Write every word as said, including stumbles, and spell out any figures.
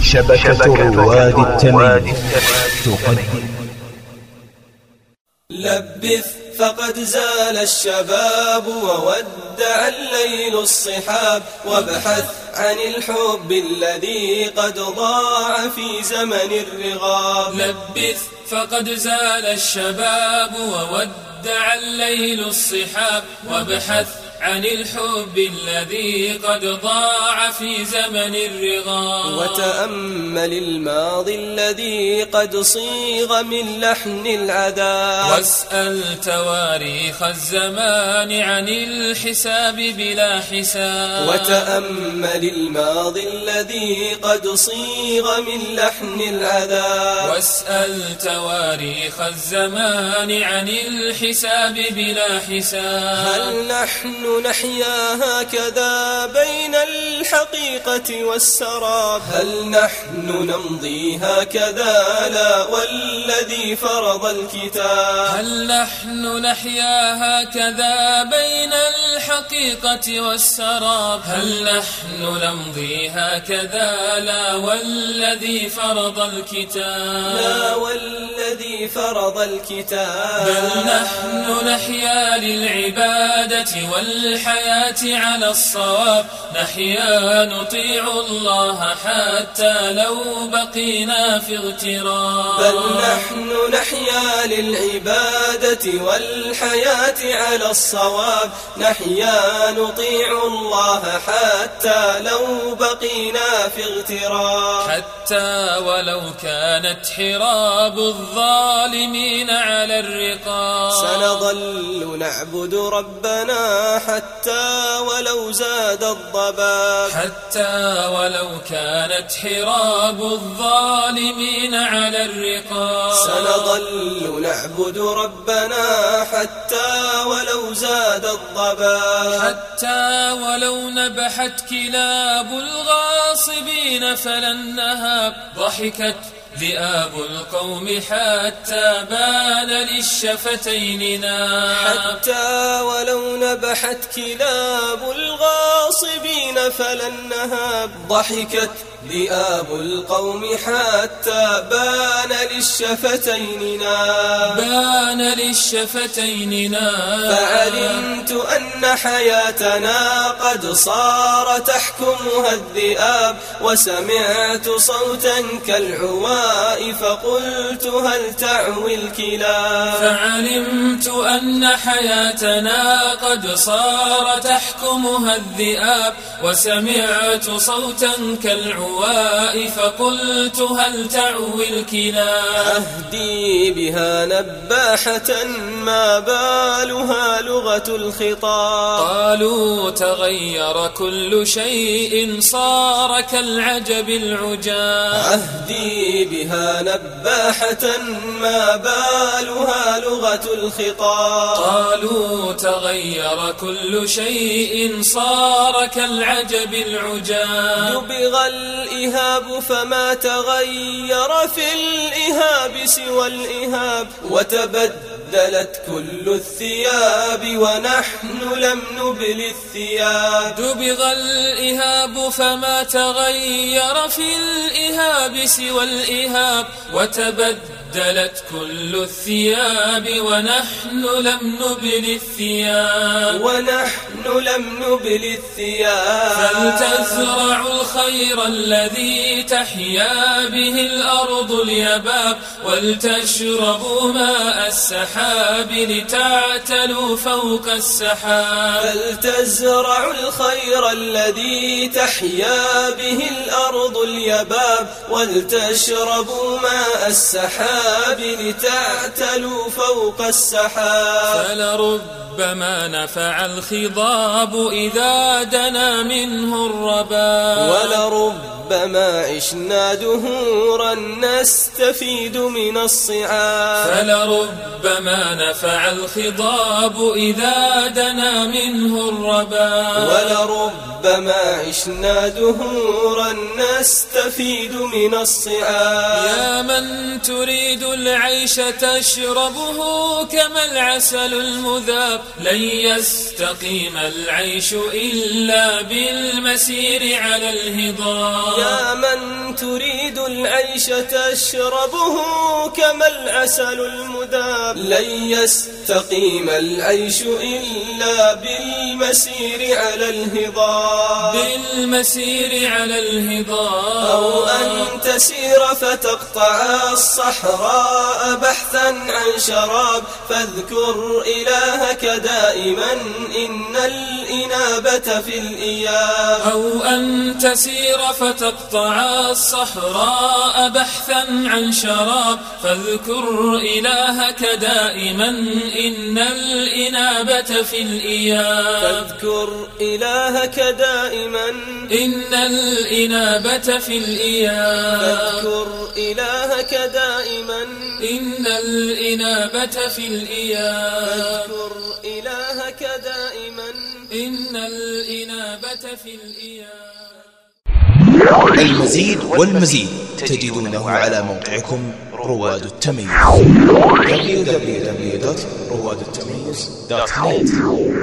شبكة رواد التميم تقدم. لبث فقد زال الشباب وودع الليل الصحاب، وابحث عن الحب الذي قد ضاع في زمن الرغاب. لبث فقد زال الشباب وودع الليل الصحاب، وابحث عن الحب الذي قد ضاع في زمن الرغاب. وتأمل الماضي الذي قد صيغ من لحن العذاب، واسأل تواريخ الزمان عن الحساب بلا حساب. وتأمل الماضي الذي قد صيغ من لحن العذاب، واسأل تواريخ الزمان عن الحساب بلا حساب. هل نحن نحيا هكذا بين الحقيقة والسراب؟ هل نحن نمضي هكذا لا والذي فرض الكتاب؟ هل نحن نحيا هكذا بين الحقيقة والسراب؟ هل نحن نمضي هكذا لا والذي فرض الكتاب؟ لا والذي فرض الكتاب. بل نحن نحيا للعبادة والحياة على الصواب، نحيا نطيع الله حتى لو بقينا في اغتراب. بل نحن نحيا للعبادة والحياة على الصواب، نحيا نطيع الله حتى لو بقينا في اغتراب. حتى ولو كانت حراب الظالمين على الرقاب، سنظل نعبد ربنا حتى ولو زاد الضباب. حتى ولو كانت حراب الظالمين على الرقاب، سنظل نعبد ربنا حتى ولو زاد الضباب. حتى ولو نبحت كلاب الغاصبين فلن نهاب، ضحكت ذئاب القوم حتى بان للشفتين ناب. حتى ولو نبحت كلاب الغاصبين فلن نهاب، ضحكت ذئاب القوم حتى بان للشفتين ناب. بان للشفتين ناب. فعلمت أن حياتنا قد صار تحكمها الذئاب، وسمعت صوتا كالعواء فقلت هل تعوي الكلاب. فعلمت أن حياتنا قد صار تحكمها الذئاب، وسمعت صوتا كالعواء فقلت هل تعوي الكلاب. أهدي بها نباحة ما بالها لغة الخطاب. قالوا تغير كل شيء صار كالعجب العجاب. أهدي بها نباحة ما بالها لغة الخطاب. قالوا تغير كل شيء صار كالعجب العجاب. دبغ الإهاب فما تغير في الإهاب سوى الإهاب، وتبدلت كل الثياب ونحن لم نبل الثياب. دبغ الإهاب فما تغير في الإهاب سوى الإهاب، وتبدلت كل الثياب ونحن لم نبل الثياب. ونحن لم نبل الثياب. فلتزرع الخير الذي تحيا به الأرض اليباب، ولتشربوا ماء السحاب لتعتلوا فوق السحاب. فلتزرع الخير الذي تحيا به الأرض اليباب، ولتشربوا ماء السحاب لتعتلوا فوق السحاب. فلربما نفع الخضاب إذا دنا منه الرباب، ولربما عشنا دهورا نستفيد من الصعاب. فلربما نفع الخضاب إذا دنا منه الرباب، ولربما عشنا دهورا نستفيد من الصعاب. يا من تريد العيش تشربه كما العسل المذاب، لن يستقيم العيش إلا بالمسير على الهضاب. يا من تريد العيش تشربه كما العسل المذاب، لن يستقيم العيش إلا بالمسير على الهضاب. بالمسير على الهضاب. أو أن تسير فتقطع الصحراء بحثا عن شراب، فاذكر إلهك دائما إن الإنابة في الإياب. أو أن تسير فتقطع الصحراء بحثا عن شراب، فاذكر إلهك دائما إن الإنابة في الإياب. فاذكر إلهك دائما إن الإنابة في الإياب. فاذكر إلهك دائما إن الإنابة في الإياب. فاذكر إلهك دائما إن الإنابة في الإياب. المزيد والمزيد تجدونه على موقعكم رواد التميز دبليو دبليو دبليو دوت رواد التميز دوت نت.